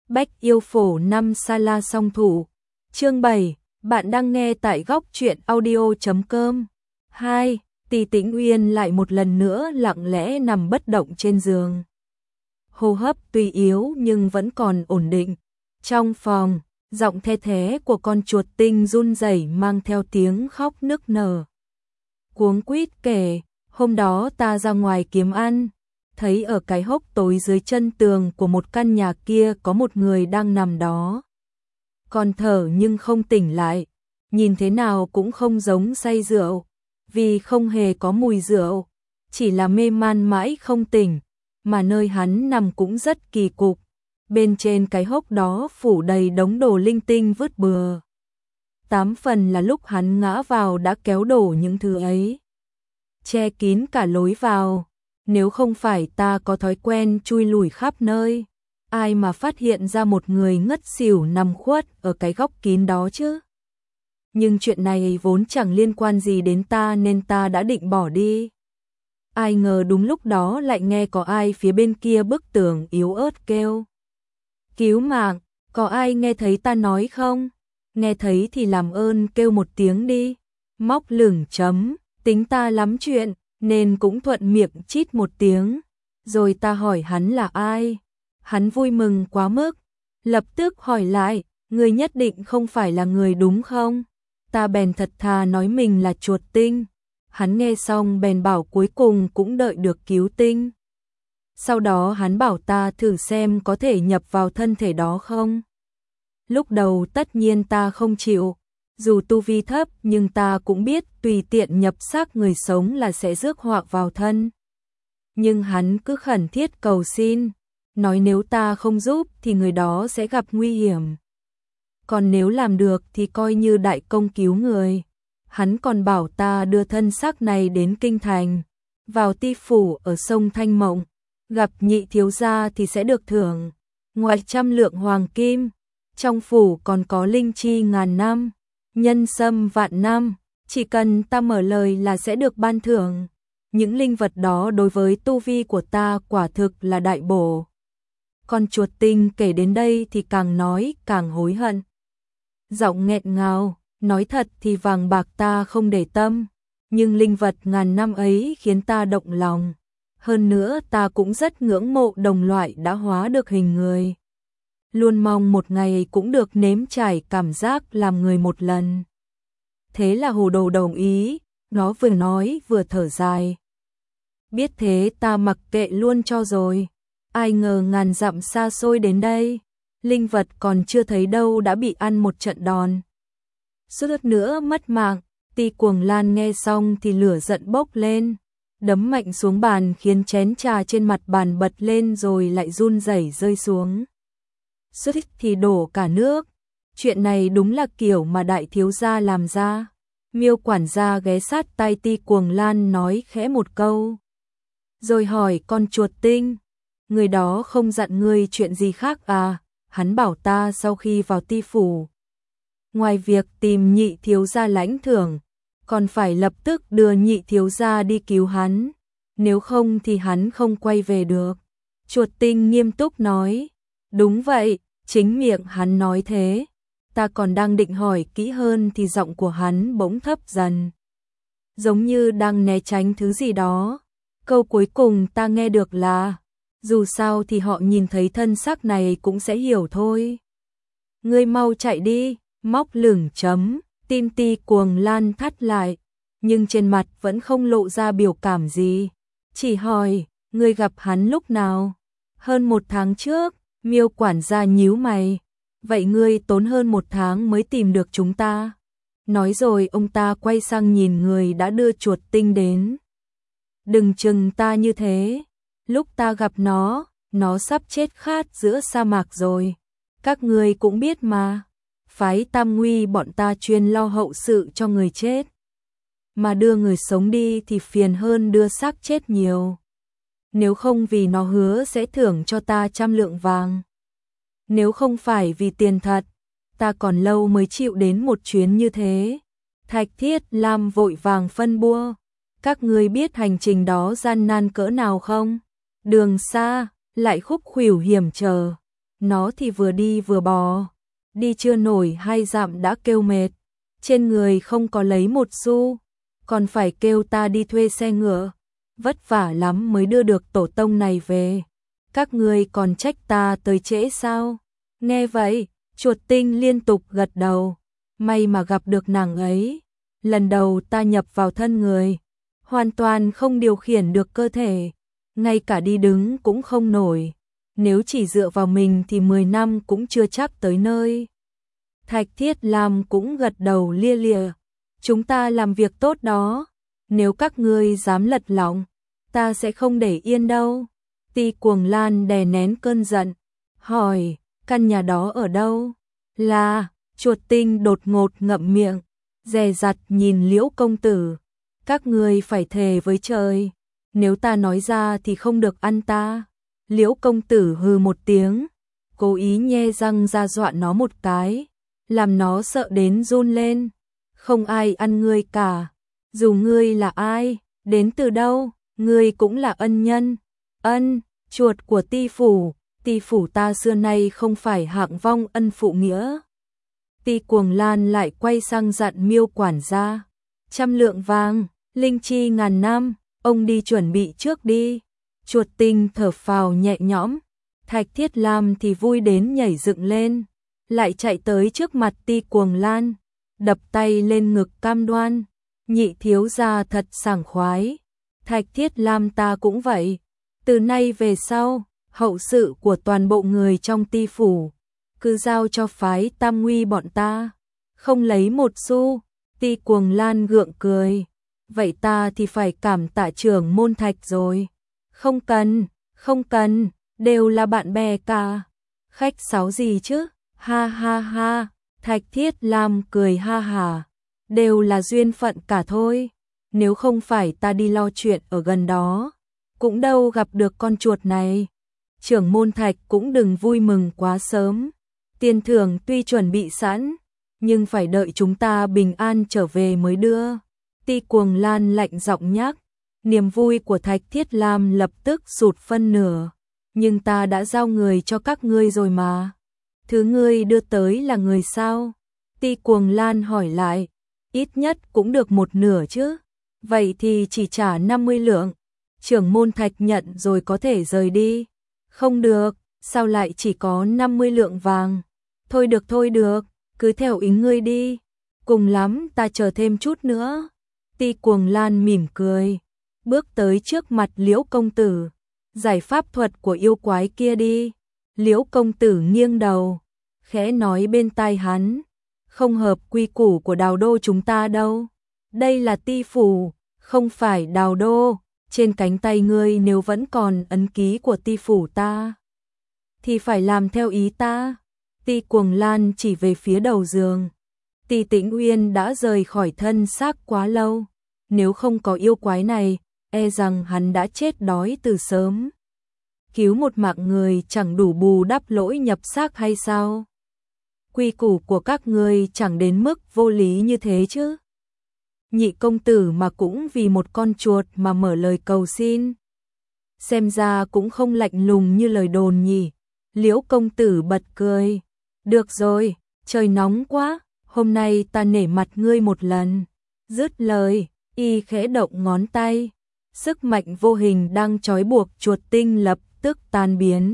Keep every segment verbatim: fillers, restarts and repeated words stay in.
Bách yêu phổ năm sa la song thủ. Chương bảy, bạn đang nghe tại góc truyện audio chấm com. hai. Tỳ Tĩnh Uyên lại một lần nữa lặng lẽ nằm bất động trên giường. Hô hấp tuy yếu nhưng vẫn còn ổn định. Trong phòng, giọng the thé của con chuột tinh run rẩy mang theo tiếng khóc nức nở. Cuống quýt kể, hôm đó ta ra ngoài kiếm ăn, thấy ở cái hốc tối dưới chân tường của một căn nhà kia có một người đang nằm đó. Còn thở nhưng không tỉnh lại, nhìn thế nào cũng không giống say rượu, vì không hề có mùi rượu, chỉ là mê man mãi không tỉnh, mà nơi hắn nằm cũng rất kỳ cục. Bên trên cái hốc đó phủ đầy đống đồ linh tinh vứt bừa. Tám phần là lúc hắn ngã vào đã kéo đổ những thứ ấy, che kín cả lối vào. Nếu không phải ta có thói quen chui lủi khắp nơi, ai mà phát hiện ra một người ngất xỉu nằm khuất ở cái góc kín đó chứ. Nhưng chuyện này vốn chẳng liên quan gì đến ta nên ta đã định bỏ đi. Ai ngờ đúng lúc đó lại nghe có ai phía bên kia bức tường yếu ớt kêu: "Cứu mạng, có ai nghe thấy ta nói không? Nghe thấy thì làm ơn kêu một tiếng đi." Móc lửng chấm, tính ta lắm chuyện, nên cũng thuận miệng chít một tiếng. Rồi ta hỏi hắn là ai. Hắn vui mừng quá mức, lập tức hỏi lại: "Người nhất định không phải là người đúng không?" Ta bèn thật thà nói mình là chuột tinh. Hắn nghe xong bèn bảo cuối cùng cũng đợi được cứu tinh. Sau đó hắn bảo ta thử xem có thể nhập vào thân thể đó không. Lúc đầu tất nhiên ta không chịu, dù tu vi thấp nhưng ta cũng biết tùy tiện nhập xác người sống là sẽ rước họa vào thân. Nhưng hắn cứ khẩn thiết cầu xin, nói nếu ta không giúp thì người đó sẽ gặp nguy hiểm. Còn nếu làm được thì coi như đại công cứu người. Hắn còn bảo ta đưa thân xác này đến kinh thành, vào ti phủ ở sông Thanh Mộng, gặp nhị thiếu gia thì sẽ được thưởng ngoài trăm lượng hoàng kim. Trong phủ còn có linh chi ngàn năm, nhân sâm vạn năm, chỉ cần ta mở lời là sẽ được ban thưởng. Những linh vật đó đối với tu vi của ta quả thực là đại bổ. Con chuột tinh kể đến đây thì càng nói càng hối hận. Giọng nghẹn ngào, nói thật thì vàng bạc ta không để tâm, nhưng linh vật ngàn năm ấy khiến ta động lòng. Hơn nữa ta cũng rất ngưỡng mộ đồng loại đã hóa được hình người. Luôn mong một ngày cũng được nếm trải cảm giác làm người một lần. Thế là hồ đồ đồng ý, nó vừa nói vừa thở dài. Biết thế ta mặc kệ luôn cho rồi. Ai ngờ ngàn dặm xa xôi đến đây, linh vật còn chưa thấy đâu đã bị ăn một trận đòn. Suýt nữa mất mạng. Ti Cuồng Lan nghe xong thì lửa giận bốc lên, đấm mạnh xuống bàn khiến chén trà trên mặt bàn bật lên rồi lại run rẩy rơi xuống. Suýt thì đổ cả nước. Chuyện này đúng là kiểu mà đại thiếu gia làm ra. Miêu quản gia ghé sát tai Ti Cuồng Lan nói khẽ một câu, rồi hỏi con chuột tinh: "Người đó không dặn ngươi chuyện gì khác à?" Hắn bảo ta sau khi vào ti phủ, ngoài việc tìm nhị thiếu gia lãnh thưởng, còn phải lập tức đưa nhị thiếu gia đi cứu hắn, nếu không thì hắn không quay về được. Chuột tinh nghiêm túc nói: "Đúng vậy, chính miệng hắn nói thế." Ta còn đang định hỏi kỹ hơn thì giọng của hắn bỗng thấp dần, giống như đang né tránh thứ gì đó. Câu cuối cùng ta nghe được là: "Dù sao thì họ nhìn thấy thân xác này cũng sẽ hiểu thôi. Ngươi mau chạy đi." Móc lửng chấm, tim Ti Cuồng Lan thắt lại, nhưng trên mặt vẫn không lộ ra biểu cảm gì, chỉ hỏi: "Ngươi gặp hắn lúc nào?" "Hơn một tháng trước." Miêu quản gia nhíu mày: "Vậy ngươi tốn hơn một tháng mới tìm được chúng ta?" Nói rồi ông ta quay sang nhìn người đã đưa chuột tinh đến: "Đừng chừng ta như thế. Lúc ta gặp nó, nó sắp chết khát giữa sa mạc rồi. Các ngươi cũng biết mà, phái Tam Nguy bọn ta chuyên lo hậu sự cho người chết, mà đưa người sống đi thì phiền hơn đưa xác chết nhiều. Nếu không vì nó hứa sẽ thưởng cho ta trăm lượng vàng. Nếu không phải vì tiền thật, ta còn lâu mới chịu đến một chuyến như thế." Thạch Thiết Lam vội vàng phân bua: "Các ngươi biết hành trình đó gian nan cỡ nào không? Đường xa, lại khúc khuỷu hiểm trở. nó thì vừa đi vừa bò, đi chưa nổi hai dặm đã kêu mệt, trên người không có lấy một xu, còn phải kêu ta đi thuê xe ngựa, vất vả lắm mới đưa được tổ tông này về. Các ngươi còn trách ta tới trễ sao? Nghe vậy, Chuột Tinh liên tục gật đầu, may mà gặp được nàng ấy. Lần đầu ta nhập vào thân người, hoàn toàn không điều khiển được cơ thể, ngay cả đi đứng cũng không nổi. Nếu chỉ dựa vào mình thì mười năm cũng chưa chắc tới nơi. Thạch Thiết Lam cũng gật đầu lia lịa. Chúng ta làm việc tốt đó, nếu các ngươi dám lật lọng, ta sẽ không để yên đâu. Ti Cuồng Lan đè nén cơn giận, hỏi, căn nhà đó ở đâu? Là, Chuột Tinh đột ngột ngậm miệng, dè dặt nhìn Liễu công tử. Các ngươi phải thề với trời, nếu ta nói ra thì không được ăn ta. Liễu công tử hừ một tiếng, cố ý nhe răng ra dọa nó một cái, làm nó sợ đến run lên. Không ai ăn ngươi cả, dù ngươi là ai, đến từ đâu, ngươi cũng là ân nhân. Ân, chuột của Ti phủ, Ti phủ ta xưa nay không phải hạng vong ân phụ nghĩa. Ti Cuồng Lan lại quay sang dặn Miêu quản gia, trăm lượng vàng, linh chi ngàn năm, ông đi chuẩn bị trước đi. Chuột Tinh thở phào nhẹ nhõm, Thạch Thiết Lam thì vui đến nhảy dựng lên, lại chạy tới trước mặt Ti Cuồng Lan, đập tay lên ngực cam đoan, nhị thiếu gia thật sảng khoái. Thạch Thiết Lam ta cũng vậy, từ nay về sau, hậu sự của toàn bộ người trong Ti phủ, cứ giao cho phái Tam Nguy bọn ta, không lấy một xu. Ti Cuồng Lan gượng cười, vậy ta thì phải cảm tạ trưởng môn Thạch rồi. Không cần, không cần, đều là bạn bè cả. Khách sáo gì chứ? Ha ha ha, Thạch Thiết Lam cười ha hà, đều là duyên phận cả thôi. Nếu không phải ta đi lo chuyện ở gần đó, cũng đâu gặp được con chuột này. Trưởng môn Thạch cũng đừng vui mừng quá sớm. Tiền thưởng tuy chuẩn bị sẵn, nhưng phải đợi chúng ta bình an trở về mới đưa. Ti Cuồng Lan lạnh giọng nhắc. Niềm vui của Thạch Thiết Lam lập tức sụt phân nửa. Nhưng ta đã giao người cho các ngươi rồi mà. Thứ ngươi đưa tới là người sao? Ti Cuồng Lan hỏi lại. Ít nhất cũng được một nửa chứ. Vậy thì chỉ trả năm mươi lượng. Trưởng môn Thạch nhận rồi có thể rời đi. Không được, sao lại chỉ có năm mươi lượng vàng? Thôi được thôi được, cứ theo ý ngươi đi. Cùng lắm ta chờ thêm chút nữa. Ti Cuồng Lan mỉm cười, bước tới trước mặt Liễu công tử. Giải pháp thuật của yêu quái kia đi. Liễu công tử nghiêng đầu, khẽ nói bên tai hắn. Không hợp quy củ của Đào đô chúng ta đâu. Đây là Ti phủ, không phải Đào đô. Trên cánh tay ngươi nếu vẫn còn ấn ký của Ti phủ ta, thì phải làm theo ý ta. Ti Cuồng Lan chỉ về phía đầu giường. Ti Tĩnh Uyên đã rời khỏi thân xác quá lâu. Nếu không có yêu quái này, e rằng hắn đã chết đói từ sớm. Cứu một mạng người chẳng đủ bù đắp lỗi nhập xác hay sao? Quy củ của các ngươi chẳng đến mức vô lý như thế chứ. Nhị công tử mà cũng vì một con chuột mà mở lời cầu xin. Xem ra cũng không lạnh lùng như lời đồn nhỉ. Liễu công tử bật cười. Được rồi, trời nóng quá, hôm nay ta nể mặt ngươi một lần. Dứt lời, y khẽ động ngón tay. Sức mạnh vô hình đang trói buộc Chuột Tinh lập tức tan biến.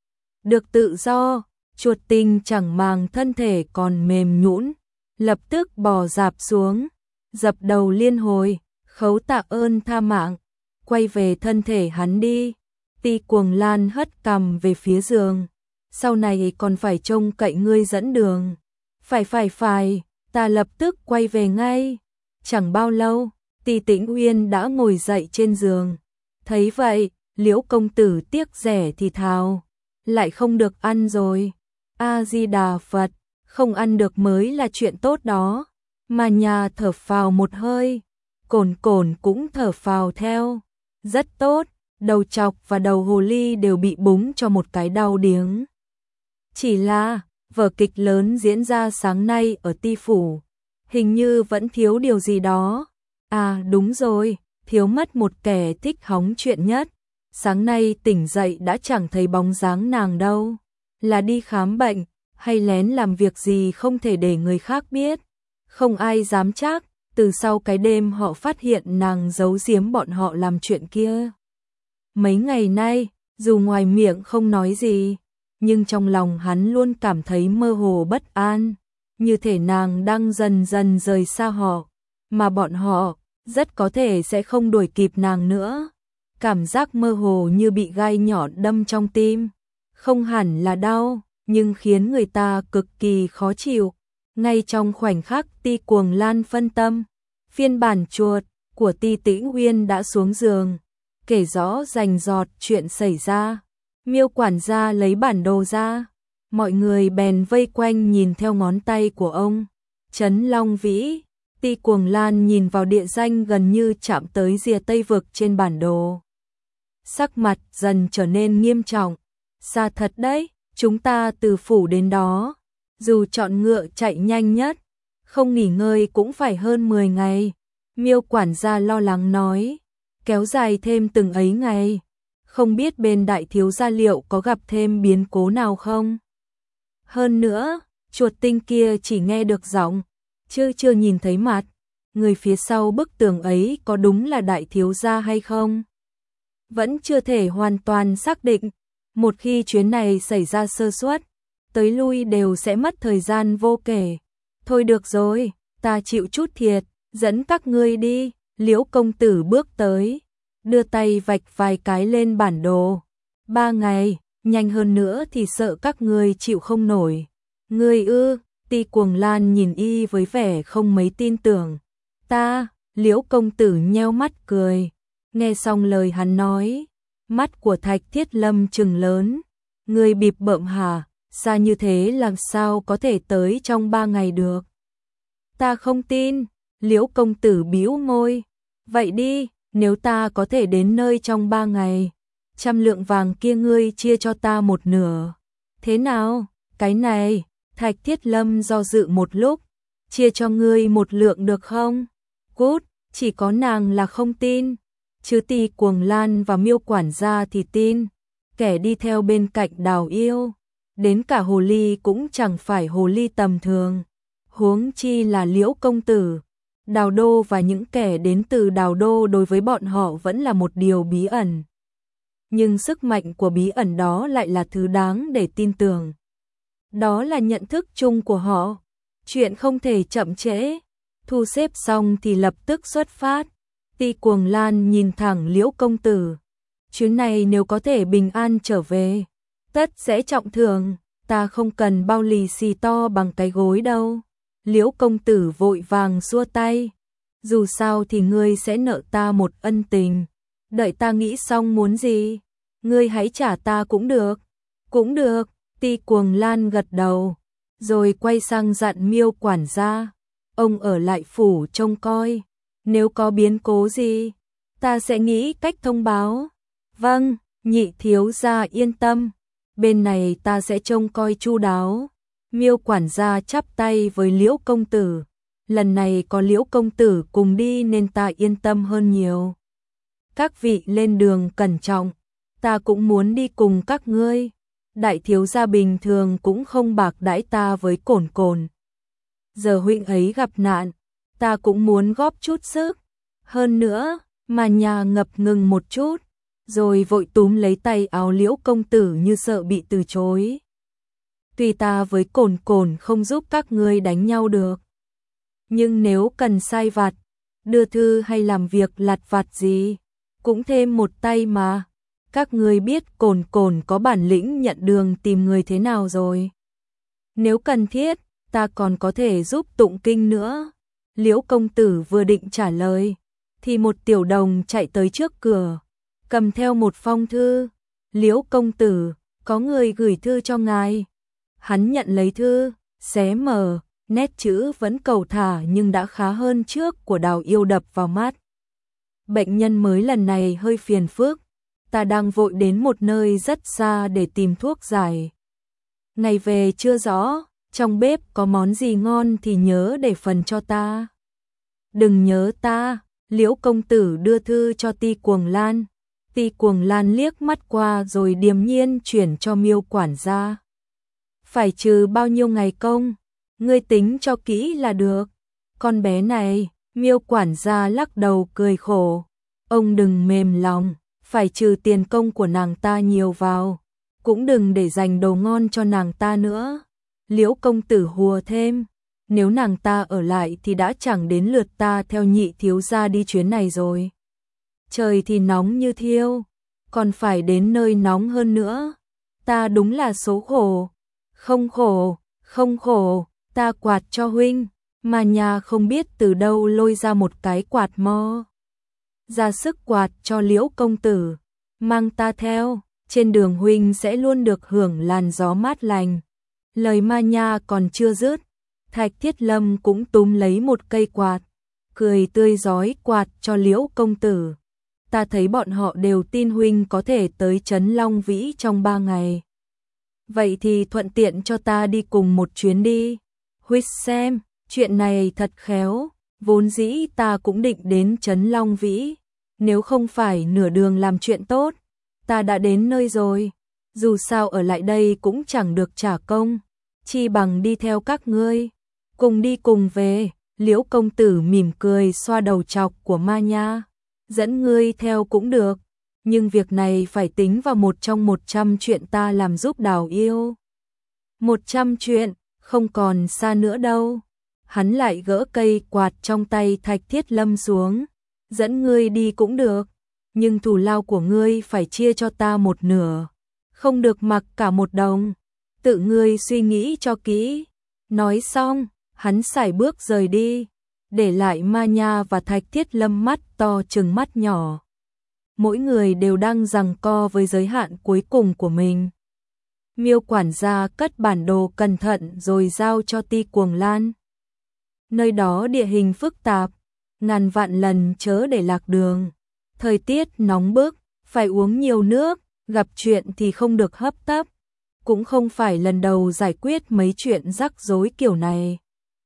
Được tự do, Chuột Tinh chẳng màng thân thể còn mềm nhũn, lập tức bò rạp xuống, dập đầu liên hồi, khấu tạ ơn tha mạng, quay về thân thể hắn đi. Ti Cuồng Lan hất cằm về phía giường. Sau này còn phải trông cậy ngươi dẫn đường. Phải phải phải, ta lập tức quay về ngay. Chẳng bao lâu, Ti Tĩnh Uyên đã ngồi dậy trên giường. Thấy vậy, Liễu công tử tiếc rẻ thì thào, lại không được ăn rồi. A Di Đà Phật, không ăn được mới là chuyện tốt đó. Mà nhà thở phào một hơi, Cổn Cổn cũng thở phào theo. Rất tốt, đầu chọc và đầu hồ ly đều bị búng cho một cái đau điếng. Chỉ là, vở kịch lớn diễn ra sáng nay ở Ti phủ, hình như vẫn thiếu điều gì đó. À đúng rồi, thiếu mất một kẻ thích hóng chuyện nhất. Sáng nay tỉnh dậy đã chẳng thấy bóng dáng nàng đâu. là đi khám bệnh, hay lén làm việc gì không thể để người khác biết. Không ai dám chắc, từ sau cái đêm họ phát hiện nàng giấu giếm bọn họ làm chuyện kia. Mấy ngày nay, dù ngoài miệng không nói gì, nhưng trong lòng hắn luôn cảm thấy mơ hồ bất an, như thể nàng đang dần dần rời xa họ, mà bọn họ rất có thể sẽ không đuổi kịp nàng nữa. Cảm giác mơ hồ như bị gai nhọn đâm trong tim, không hẳn là đau, nhưng khiến người ta cực kỳ khó chịu. Ngay trong khoảnh khắc Ti Cuồng Lan phân tâm, phiên bản chuột của Ti Tĩnh Uyên đã xuống giường, kể rõ rành rọt chuyện xảy ra. Miêu quản gia lấy bản đồ ra, mọi người bèn vây quanh nhìn theo ngón tay của ông. Trấn Long Vĩ, Ti Cuồng Lan nhìn vào địa danh gần như chạm tới rìa Tây Vực trên bản đồ. Sắc mặt dần trở nên nghiêm trọng. Xa thật đấy, chúng ta từ phủ đến đó, dù chọn ngựa chạy nhanh nhất, không nghỉ ngơi cũng phải hơn mười ngày. Miêu quản gia lo lắng nói, kéo dài thêm từng ấy ngày, không biết bên đại thiếu gia liệu có gặp thêm biến cố nào không. Hơn nữa, chuột tinh kia chỉ nghe được giọng, chứ chưa nhìn thấy mặt, người phía sau bức tường ấy có đúng là đại thiếu gia hay không? Vẫn chưa thể hoàn toàn xác định, một khi chuyến này xảy ra sơ suất, tới lui đều sẽ mất thời gian vô kể. Thôi được rồi, ta chịu chút thiệt, dẫn các ngươi đi. Liễu công tử bước tới, đưa tay vạch vài cái lên bản đồ. Ba ngày, nhanh hơn nữa thì sợ các ngươi chịu không nổi. Ngươi ư? Ti Cuồng Lan nhìn y với vẻ không mấy tin tưởng. Ta, Liễu công tử nheo mắt cười. Nghe xong lời hắn nói, mắt của Thạch Thiết Lâm trừng lớn. Ngươi bịp bợm hả? Xa như thế làm sao có thể tới trong ba ngày được? Ta không tin. Liễu công tử bĩu môi. Vậy đi, nếu ta có thể đến nơi trong ba ngày, trăm lượng vàng kia ngươi chia cho ta một nửa. Thế nào? Cái này, Thạch Thiết Lâm do dự một lúc. Chia cho ngươi một lượng được không? Cút, chỉ có nàng là không tin. Chứ Ti Cuồng Lan và Miêu quản gia thì tin. Kẻ đi theo bên cạnh Đào Yêu, đến cả hồ ly cũng chẳng phải hồ ly tầm thường. Huống chi là Liễu công tử. Đào Đô và những kẻ đến từ Đào Đô đối với bọn họ vẫn là một điều bí ẩn. Nhưng sức mạnh của bí ẩn đó lại là thứ đáng để tin tưởng. Đó là nhận thức chung của họ. Chuyện không thể chậm trễ. Thu xếp xong thì lập tức xuất phát. Ti Cuồng Lan nhìn thẳng Liễu công tử. Chuyến này nếu có thể bình an trở về, tất sẽ trọng thưởng. Ta không cần bao lì xì to bằng cái gối đâu. Liễu công tử vội vàng xua tay. Dù sao thì ngươi sẽ nợ ta một ân tình. Đợi ta nghĩ xong muốn gì, ngươi hãy trả ta cũng được. Cũng được, Ti Cuồng Lan gật đầu. Rồi quay sang dặn Miêu quản gia. Ông ở lại phủ trông coi. Nếu có biến cố gì, ta sẽ nghĩ cách thông báo. Vâng, nhị thiếu gia yên tâm. Bên này ta sẽ trông coi chu đáo. Miêu quản gia chắp tay với Liễu công tử. Lần này có Liễu công tử cùng đi nên ta yên tâm hơn nhiều. Các vị lên đường cẩn trọng. Ta cũng muốn đi cùng các ngươi. Đại thiếu gia bình thường cũng không bạc đãi ta với Cổn Cổn. Giờ huynh ấy gặp nạn, ta cũng muốn góp chút sức. Hơn nữa, mà nhà ngập ngừng một chút, rồi vội túm lấy tay áo Liễu công tử như sợ bị từ chối. Tuy ta với Cổn Cổn không giúp các ngươi đánh nhau được, nhưng nếu cần sai vặt, đưa thư hay làm việc lặt vặt gì, cũng thêm một tay mà. Các ngươi biết Cổn Cổn có bản lĩnh nhận đường tìm người thế nào rồi. Nếu cần thiết, ta còn có thể giúp tụng kinh nữa. Liễu công tử vừa định trả lời, thì một tiểu đồng chạy tới trước cửa, cầm theo một phong thư. Liễu công tử, có người gửi thư cho ngài. Hắn nhận lấy thư, xé mở, nét chữ vẫn cầu thả nhưng đã khá hơn trước của Đào Yêu đập vào mắt. Bệnh nhân mới lần này hơi phiền phức, ta đang vội đến một nơi rất xa để tìm thuốc giải. Ngày về chưa rõ, trong bếp có món gì ngon thì nhớ để phần cho ta. Đừng nhớ ta. Liễu công tử đưa thư cho Ti Cuồng Lan. Ti Cuồng Lan liếc mắt qua rồi điềm nhiên chuyển cho Miêu quản gia. phải trừ bao nhiêu ngày công, ngươi tính cho kỹ là được. Con bé này, Miêu quản gia lắc đầu cười khổ, ông đừng mềm lòng, phải trừ tiền công của nàng ta nhiều vào, cũng đừng để dành đồ ngon cho nàng ta nữa. Liễu công tử hùa thêm, nếu nàng ta ở lại thì đã chẳng đến lượt ta theo nhị thiếu gia đi chuyến này rồi. Trời thì nóng như thiêu, còn phải đến nơi nóng hơn nữa. Ta đúng là số khổ. Không khổ, không khổ, ta quạt cho huynh. Mà nhà không biết từ đâu lôi ra một cái quạt mo. Ra sức quạt cho Liễu công tử. Mang ta theo, trên đường huynh sẽ luôn được hưởng làn gió mát lành. Lời ma nha còn chưa dứt, Thạch Thiết Lâm cũng túm lấy một cây quạt, cười tươi rói quạt cho Liễu công tử. Ta thấy bọn họ đều tin huynh có thể tới trấn Long Vĩ trong ba ngày. Vậy thì thuận tiện cho ta đi cùng một chuyến đi. Huynh xem, chuyện này thật khéo, vốn dĩ ta cũng định đến trấn Long Vĩ, nếu không phải nửa đường làm chuyện tốt, ta đã đến nơi rồi. Dù sao ở lại đây cũng chẳng được trả công, chi bằng đi theo các ngươi, cùng đi cùng về. Liễu công tử mỉm cười xoa đầu chọc của ma nha, dẫn ngươi theo cũng được, nhưng việc này phải tính vào một trong một trăm chuyện ta làm giúp Đào yêu. Một trăm chuyện, không còn xa nữa đâu. Hắn lại gỡ cây quạt trong tay Thạch Thiết Lâm xuống, dẫn ngươi đi cũng được, nhưng thù lao của ngươi phải chia cho ta một nửa, không được mặc cả một đồng, tự ngươi suy nghĩ cho kỹ. Nói xong, hắn sải bước rời đi, để lại ma nha và Thạch Thiết Lâm mắt to trừng mắt nhỏ. Mỗi người đều đang giằng co với giới hạn cuối cùng của mình. Miêu quản gia cất bản đồ cẩn thận rồi giao cho Ti Cuồng Lan. Nơi đó địa hình phức tạp, ngàn vạn lần chớ để lạc đường. Thời tiết nóng bức, phải uống nhiều nước, gặp chuyện thì không được hấp tấp. Cũng không phải lần đầu giải quyết mấy chuyện rắc rối kiểu này.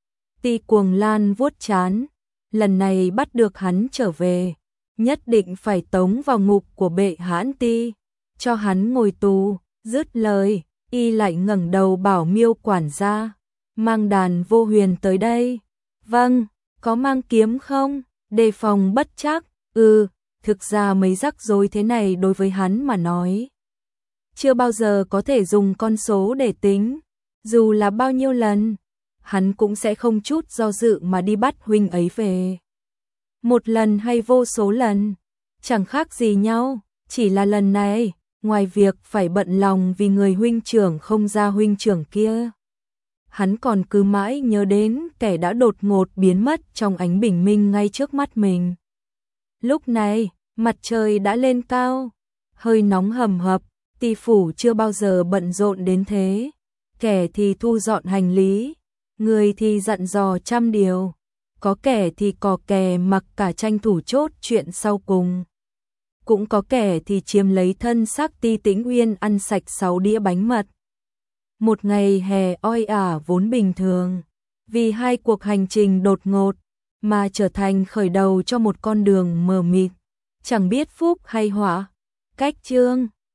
Ti Cuồng Lan vuốt trán, lần này bắt được hắn trở về, nhất định phải tống vào ngục của bệ hãn Ti, cho hắn ngồi tù. Dứt lời, y lại ngẩng đầu bảo Miêu quản gia, mang đàn vô huyền tới đây. Vâng, có mang kiếm không? Đề phòng bất chắc. Ừ, thực ra mấy rắc rối thế này đối với hắn mà nói, chưa bao giờ có thể dùng con số để tính. Dù là bao nhiêu lần, hắn cũng sẽ không chút do dự mà đi bắt huynh ấy về. Một lần hay vô số lần, chẳng khác gì nhau, chỉ là lần này, ngoài việc phải bận lòng vì người huynh trưởng không ra huynh trưởng kia, hắn còn cứ mãi nhớ đến kẻ đã đột ngột biến mất trong ánh bình minh ngay trước mắt mình. Lúc này, mặt trời đã lên cao, hơi nóng hầm hập, Ti phủ chưa bao giờ bận rộn đến thế. Kẻ thì thu dọn hành lý, người thì dặn dò trăm điều, có kẻ thì cò kè mặc cả tranh thủ chốt chuyện sau cùng. Cũng có kẻ thì chiếm lấy thân xác Ti Tĩnh Uyên ăn sạch sáu đĩa bánh mật. Một ngày hè oi ả vốn bình thường, vì hai cuộc hành trình đột ngột mà trở thành khởi đầu cho một con đường mờ mịt, chẳng biết phúc hay họa. Cách chương